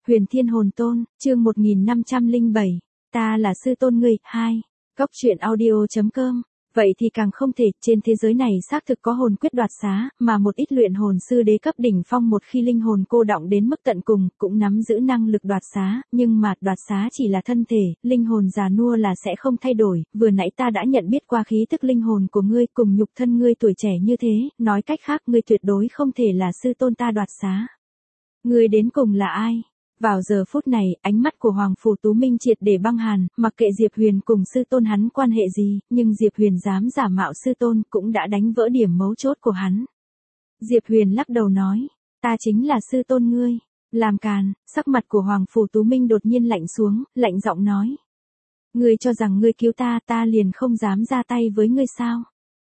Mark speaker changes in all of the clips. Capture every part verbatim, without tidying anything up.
Speaker 1: Huyền Thiên Hồn Tôn, chương một nghìn năm trăm lẻ bảy, ta là sư tôn ngươi, hai. Cốc truyện audio.com. Vậy thì càng không thể, trên thế giới này xác thực có hồn quyết đoạt xá, mà một ít luyện hồn sư đế cấp đỉnh phong một khi linh hồn cô đọng đến mức tận cùng, cũng nắm giữ năng lực đoạt xá, nhưng mà đoạt xá chỉ là thân thể, linh hồn già nua là sẽ không thay đổi, vừa nãy ta đã nhận biết qua khí tức linh hồn của ngươi cùng nhục thân ngươi tuổi trẻ như thế, nói cách khác ngươi tuyệt đối không thể là sư tôn ta đoạt xá. Ngươi đến cùng là ai? Vào giờ phút này, ánh mắt của Hoàng Phủ Tú Minh triệt để băng hàn, mặc kệ Diệp Huyền cùng sư tôn hắn quan hệ gì, nhưng Diệp Huyền dám giả mạo sư tôn cũng đã đánh vỡ điểm mấu chốt của hắn. Diệp Huyền lắc đầu nói, ta chính là sư tôn ngươi. Làm càn, sắc mặt của Hoàng Phủ Tú Minh đột nhiên lạnh xuống, lạnh giọng nói. Ngươi cho rằng ngươi cứu ta, ta liền không dám ra tay với ngươi sao?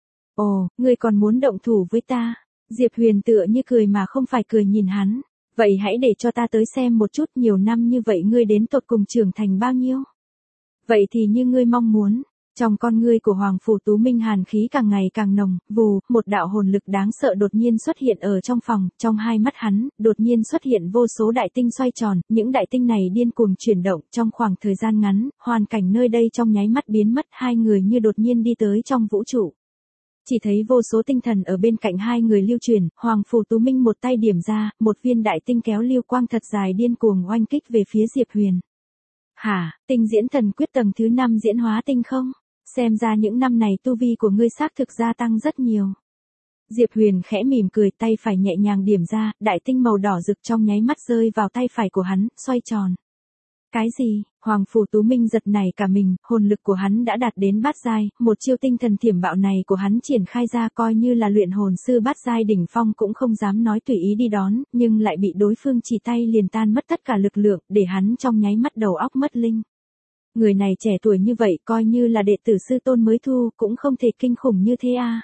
Speaker 1: Ồ, ngươi còn muốn động thủ với ta? Diệp Huyền tựa như cười mà không phải cười nhìn hắn. Vậy hãy để cho ta tới xem một chút, nhiều năm như vậy ngươi đến tột cùng trưởng thành bao nhiêu? Vậy thì như ngươi mong muốn, trong con ngươi của Hoàng Phủ Tú Minh hàn khí càng ngày càng nồng, vù, một đạo hồn lực đáng sợ đột nhiên xuất hiện ở trong phòng, trong hai mắt hắn, đột nhiên xuất hiện vô số đại tinh xoay tròn, những đại tinh này điên cuồng chuyển động, trong khoảng thời gian ngắn, hoàn cảnh nơi đây trong nháy mắt biến mất, hai người như đột nhiên đi tới trong vũ trụ. Chỉ thấy vô số tinh thần ở bên cạnh hai người lưu truyền, Hoàng Phủ Tú Minh một tay điểm ra, một viên đại tinh kéo lưu quang thật dài điên cuồng oanh kích về phía Diệp Huyền. Hả, tinh diễn thần quyết tầng thứ năm diễn hóa tinh không? Xem ra những năm này tu vi của ngươi xác thực gia tăng rất nhiều. Diệp Huyền khẽ mỉm cười, tay phải nhẹ nhàng điểm ra, đại tinh màu đỏ rực trong nháy mắt rơi vào tay phải của hắn, xoay tròn. Cái gì? Hoàng Phủ Tú Minh giật nảy cả mình, hồn lực của hắn đã đạt đến bát giai, một chiêu tinh thần thiểm bạo này của hắn triển khai ra coi như là luyện hồn sư bát giai đỉnh phong cũng không dám nói tùy ý đi đón, nhưng lại bị đối phương chỉ tay liền tan mất tất cả lực lượng, để hắn trong nháy mắt đầu óc mất linh. Người này trẻ tuổi như vậy coi như là đệ tử sư tôn mới thu cũng không thể kinh khủng như thế à?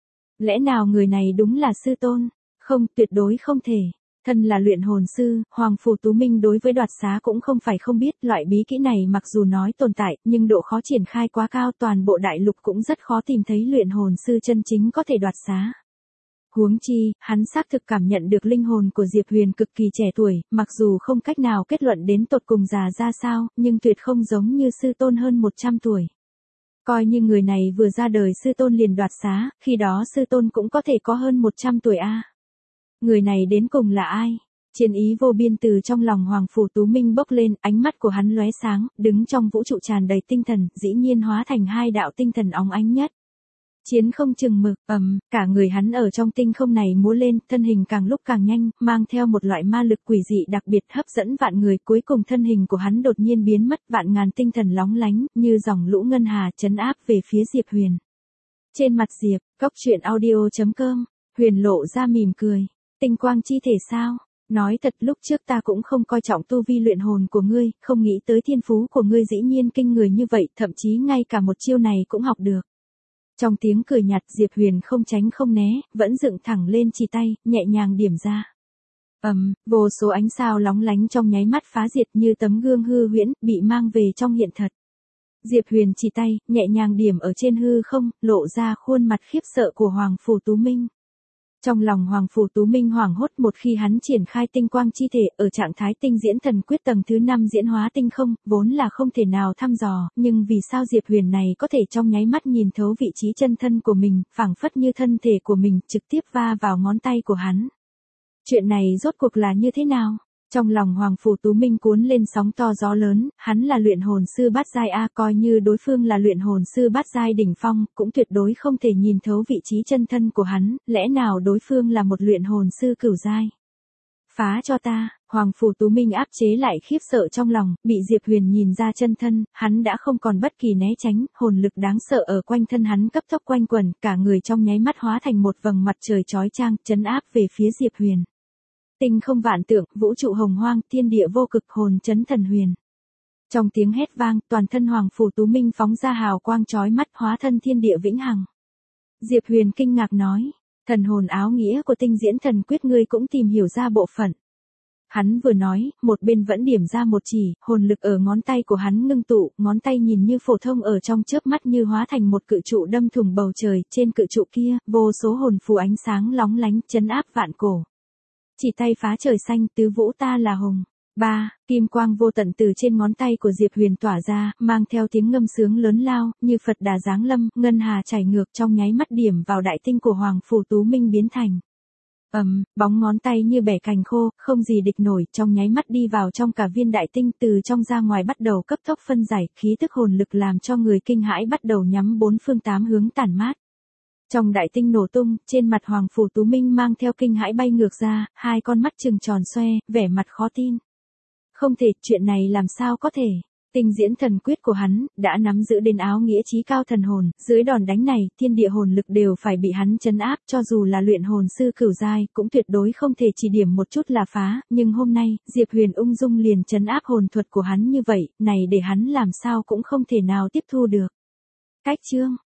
Speaker 1: Lẽ nào người này đúng là sư tôn? Không, tuyệt đối không thể. Thân là luyện hồn sư, Hoàng Phủ Tú Minh đối với đoạt xá cũng không phải không biết, loại bí kỹ này mặc dù nói tồn tại, nhưng độ khó triển khai quá cao, toàn bộ đại lục cũng rất khó tìm thấy luyện hồn sư chân chính có thể đoạt xá. Huống chi, hắn xác thực cảm nhận được linh hồn của Diệp Huyền cực kỳ trẻ tuổi, mặc dù không cách nào kết luận đến tột cùng già ra sao, nhưng tuyệt không giống như sư tôn hơn một trăm tuổi. Coi như người này vừa ra đời sư tôn liền đoạt xá, khi đó sư tôn cũng có thể có hơn một trăm tuổi a. À. Người này đến cùng là ai? Chiến ý vô biên từ trong lòng Hoàng Phủ Tú Minh bốc lên, ánh mắt của hắn lóe sáng, đứng trong vũ trụ tràn đầy tinh thần, dĩ nhiên hóa thành hai đạo tinh thần óng ánh nhất. Chiến không chừng mực, ầm, um, cả người hắn ở trong tinh không này múa lên, thân hình càng lúc càng nhanh, mang theo một loại ma lực quỷ dị đặc biệt hấp dẫn vạn người, cuối cùng thân hình của hắn đột nhiên biến mất, vạn ngàn tinh thần lóng lánh, như dòng lũ ngân hà trấn áp về phía Diệp Huyền. Trên mặt Diệp, Cốc truyện audio.com, Huyền lộ ra mỉm cười. Tinh quang chi thể sao? Nói thật lúc trước ta cũng không coi trọng tu vi luyện hồn của ngươi, không nghĩ tới thiên phú của ngươi dĩ nhiên kinh người như vậy, thậm chí ngay cả một chiêu này cũng học được. Trong tiếng cười nhạt Diệp Huyền không tránh không né, vẫn dựng thẳng lên chỉ tay, nhẹ nhàng điểm ra. Ầm, um, vô số ánh sao lóng lánh trong nháy mắt phá diệt như tấm gương hư huyễn, bị mang về trong hiện thật. Diệp Huyền chỉ tay, nhẹ nhàng điểm ở trên hư không, lộ ra khuôn mặt khiếp sợ của Hoàng Phủ Tú Minh. Trong lòng Hoàng Phủ Tú Minh hoảng hốt một khi hắn triển khai tinh quang chi thể ở trạng thái tinh diễn thần quyết tầng thứ năm diễn hóa tinh không, vốn là không thể nào thăm dò, nhưng vì sao Diệp Huyền này có thể trong nháy mắt nhìn thấu vị trí chân thân của mình, phảng phất như thân thể của mình trực tiếp va vào ngón tay của hắn. Chuyện này rốt cuộc là như thế nào? Trong lòng Hoàng Phủ Tú Minh cuốn lên sóng to gió lớn, hắn là luyện hồn sư bát giai a, coi như đối phương là luyện hồn sư bát giai đỉnh phong, cũng tuyệt đối không thể nhìn thấu vị trí chân thân của hắn, lẽ nào đối phương là một luyện hồn sư cửu giai? Phá cho ta, Hoàng Phủ Tú Minh áp chế lại khiếp sợ trong lòng, bị Diệp Huyền nhìn ra chân thân, hắn đã không còn bất kỳ né tránh, hồn lực đáng sợ ở quanh thân hắn cấp tốc quanh quẩn, cả người trong nháy mắt hóa thành một vầng mặt trời chói chang, trấn áp về phía Diệp Huyền. Tinh không vạn tượng, vũ trụ hồng hoang, thiên địa vô cực, hồn chấn thần huyền. Trong tiếng hét vang, toàn thân Hoàng Phủ Tú Minh phóng ra hào quang chói mắt, hóa thân thiên địa vĩnh hằng. Diệp Huyền kinh ngạc nói, thần hồn áo nghĩa của tinh diễn thần quyết ngươi cũng tìm hiểu ra bộ phận. Hắn vừa nói, một bên vẫn điểm ra một chỉ, hồn lực ở ngón tay của hắn ngưng tụ, ngón tay nhìn như phổ thông ở trong chớp mắt như hóa thành một cự trụ đâm thủng bầu trời, trên cự trụ kia, vô số hồn phù ánh sáng lóng lánh, trấn áp vạn cổ. Chỉ tay phá trời xanh, tứ vũ ta là hùng. ba. Kim quang vô tận từ trên ngón tay của Diệp Huyền tỏa ra, mang theo tiếng ngâm sướng lớn lao, như Phật Đà giáng lâm, ngân hà chảy ngược trong nháy mắt điểm vào đại tinh của Hoàng Phủ Tú Minh biến thành. ầm, um, bóng ngón tay như bẻ cành khô, không gì địch nổi, trong nháy mắt đi vào trong cả viên đại tinh, từ trong ra ngoài bắt đầu cấp tốc phân giải, khí tức hồn lực làm cho người kinh hãi bắt đầu nhắm bốn phương tám hướng tản mát. Trong đại tinh nổ tung, trên mặt Hoàng Phủ Tú Minh mang theo kinh hãi bay ngược ra, hai con mắt trừng tròn xoe, vẻ mặt khó tin. Không thể, chuyện này làm sao có thể? Tinh diễn thần quyết của hắn, đã nắm giữ đến áo nghĩa chí cao thần hồn, dưới đòn đánh này, thiên địa hồn lực đều phải bị hắn trấn áp, cho dù là luyện hồn sư cửu giai, cũng tuyệt đối không thể chỉ điểm một chút là phá, nhưng hôm nay, Diệp Huyền ung dung liền trấn áp hồn thuật của hắn như vậy, này để hắn làm sao cũng không thể nào tiếp thu được. Cách chương